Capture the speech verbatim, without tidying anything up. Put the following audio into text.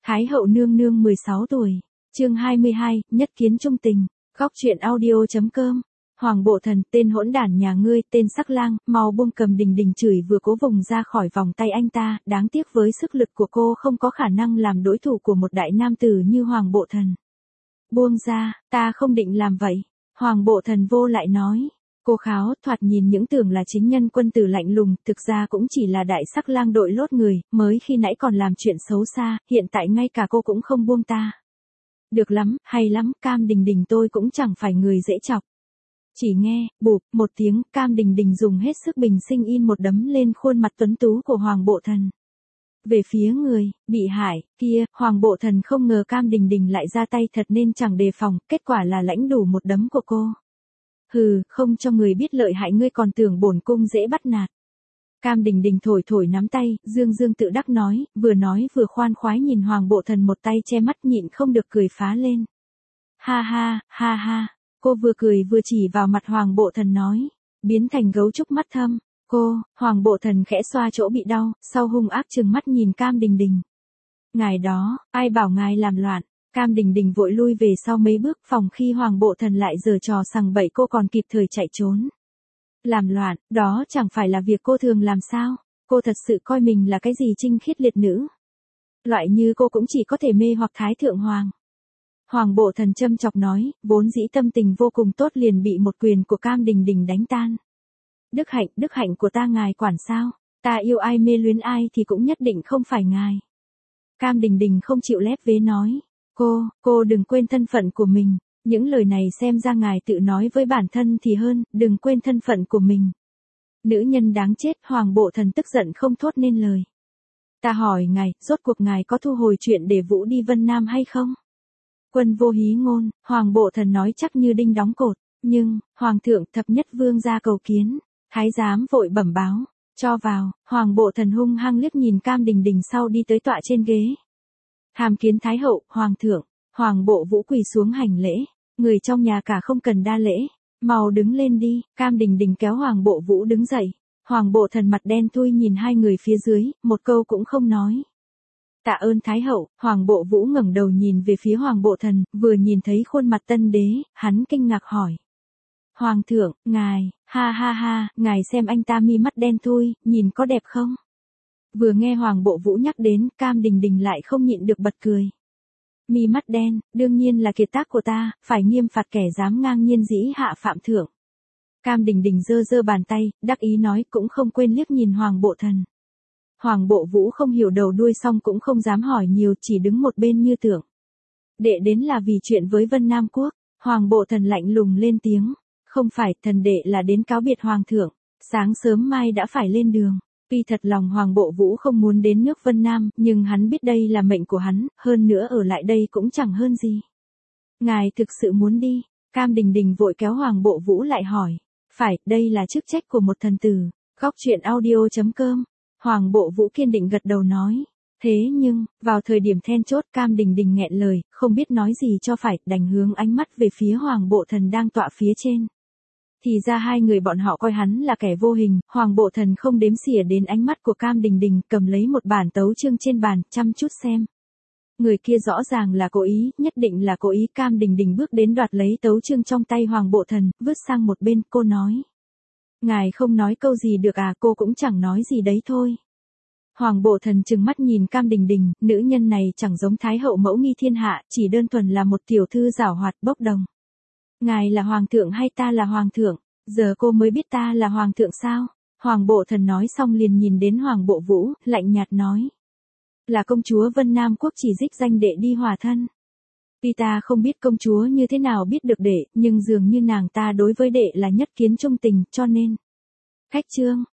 Thái hậu nương nương mười sáu tuổi, chương hai mươi hai, nhất kiến trung tình, góc truyện audio.com. Hoàng bộ thần, tên hỗn đản nhà ngươi, tên sắc lang, mau buông cầm Đình Đình chửi vừa cố vùng ra khỏi vòng tay anh ta, đáng tiếc với sức lực của cô không có khả năng làm đối thủ của một đại nam tử như Hoàng bộ thần. Buông ra, ta không định làm vậy. Hoàng bộ thần vô lại nói. Cô kháo, thoạt nhìn những tưởng là chính nhân quân tử lạnh lùng, thực ra cũng chỉ là đại sắc lang đội lốt người, mới khi nãy còn làm chuyện xấu xa, hiện tại ngay cả cô cũng không buông ta. Được lắm, hay lắm, Cam Đình Đình tôi cũng chẳng phải người dễ chọc. Chỉ nghe, bụp, một tiếng, Cam Đình Đình dùng hết sức bình sinh in một đấm lên khuôn mặt tuấn tú của Hoàng bộ thần. Về phía người, bị hại, kia, Hoàng bộ thần không ngờ Cam Đình Đình lại ra tay thật nên chẳng đề phòng, kết quả là lãnh đủ một đấm của cô. Hừ, không cho người biết lợi hại ngươi còn tưởng bổn cung dễ bắt nạt. Cam Đình Đình thổi thổi nắm tay, dương dương tự đắc nói, vừa nói vừa khoan khoái nhìn Hoàng bộ thần một tay che mắt nhịn không được cười phá lên. Ha ha, ha ha, cô vừa cười vừa chỉ vào mặt Hoàng bộ thần nói, biến thành gấu trúc mắt thâm. Cô, Hoàng bộ thần khẽ xoa chỗ bị đau, sau hung ác trừng mắt nhìn Cam Đình Đình. Ngài đó, ai bảo ngài làm loạn. Cam Đình Đình vội lui về sau mấy bước phòng khi Hoàng bộ thần lại giở trò sằng bậy cô còn kịp thời chạy trốn. Làm loạn, đó chẳng phải là việc cô thường làm sao, cô thật sự coi mình là cái gì trinh khiết liệt nữ. Loại như cô cũng chỉ có thể mê hoặc Thái Thượng Hoàng. Hoàng bộ thần châm chọc nói, vốn dĩ tâm tình vô cùng tốt liền bị một quyền của Cam Đình Đình đánh tan. Đức hạnh, đức hạnh của ta ngài quản sao, ta yêu ai mê luyến ai thì cũng nhất định không phải ngài. Cam Đình Đình không chịu lép vế nói. Cô, cô đừng quên thân phận của mình, những lời này xem ra ngài tự nói với bản thân thì hơn, đừng quên thân phận của mình. Nữ nhân đáng chết, Hoàng bộ thần tức giận không thốt nên lời. Ta hỏi ngài, rốt cuộc ngài có thu hồi chuyện để Vũ đi Vân Nam hay không? Quân vô hí ngôn, Hoàng bộ thần nói chắc như đinh đóng cột, nhưng, Hoàng thượng thập nhất vương ra cầu kiến, thái giám vội bẩm báo, cho vào, Hoàng bộ thần hung hăng liếc nhìn Cam Đình Đình sau đi tới tọa trên ghế. Hàm kiến Thái hậu, Hoàng thượng, Hoàng bộ Vũ quỳ xuống hành lễ, người trong nhà cả không cần đa lễ, mau đứng lên đi. Cam Đình Đình kéo Hoàng bộ Vũ đứng dậy, Hoàng bộ thần mặt đen thui nhìn hai người phía dưới, một câu cũng không nói. Tạ ơn Thái hậu. Hoàng bộ Vũ ngẩng đầu nhìn về phía Hoàng bộ thần, vừa nhìn thấy khuôn mặt tân đế, hắn kinh ngạc hỏi. Hoàng thượng, ngài, ha ha ha, ngài xem anh ta mi mắt đen thui, nhìn có đẹp không? Vừa nghe Hoàng bộ Vũ nhắc đến, Cam Đình Đình lại không nhịn được bật cười. Mi mắt đen, đương nhiên là kiệt tác của ta, phải nghiêm phạt kẻ dám ngang nhiên dĩ hạ phạm thượng. Cam Đình Đình giơ giơ bàn tay, đắc ý nói cũng không quên liếc nhìn Hoàng bộ thần. Hoàng bộ Vũ không hiểu đầu đuôi xong cũng không dám hỏi nhiều, chỉ đứng một bên như tưởng. Đệ đến là vì chuyện với Vân Nam Quốc, Hoàng bộ thần lạnh lùng lên tiếng. Không phải, thần đệ là đến cáo biệt Hoàng thượng, sáng sớm mai đã phải lên đường. Tuy thật lòng Hoàng bộ Vũ không muốn đến nước Vân Nam, nhưng hắn biết đây là mệnh của hắn, hơn nữa ở lại đây cũng chẳng hơn gì. Ngài thực sự muốn đi? Cam Đình Đình vội kéo Hoàng bộ Vũ lại hỏi. Phải, đây là chức trách của một thần tử. Góc truyện audio.com. Hoàng bộ Vũ kiên định gật đầu nói. Thế nhưng, vào thời điểm then chốt Cam Đình Đình nghẹn lời, không biết nói gì cho phải, đành hướng ánh mắt về phía Hoàng bộ thần đang tọa phía trên. Thì ra hai người bọn họ coi hắn là kẻ vô hình, Hoàng bộ thần không đếm xỉa đến ánh mắt của Cam Đình Đình, cầm lấy một bản tấu chương trên bàn, chăm chút xem. Người kia rõ ràng là cố ý, nhất định là cố ý. Cam Đình Đình bước đến đoạt lấy tấu chương trong tay Hoàng bộ thần, vứt sang một bên, cô nói. Ngài không nói câu gì được à, cô cũng chẳng nói gì đấy thôi. Hoàng bộ thần trừng mắt nhìn Cam Đình Đình, nữ nhân này chẳng giống Thái hậu mẫu nghi thiên hạ, chỉ đơn thuần là một tiểu thư giảo hoạt bốc đồng. Ngài là Hoàng thượng hay ta là Hoàng thượng? Giờ cô mới biết ta là Hoàng thượng sao? Hoàng bộ thần nói xong liền nhìn đến Hoàng bộ Vũ, lạnh nhạt nói. Là công chúa Vân Nam Quốc chỉ đích danh đệ đi hòa thân. Tuy ta không biết công chúa như thế nào biết được đệ, nhưng dường như nàng ta đối với đệ là nhất kiến trung tình, cho nên. Khách trương,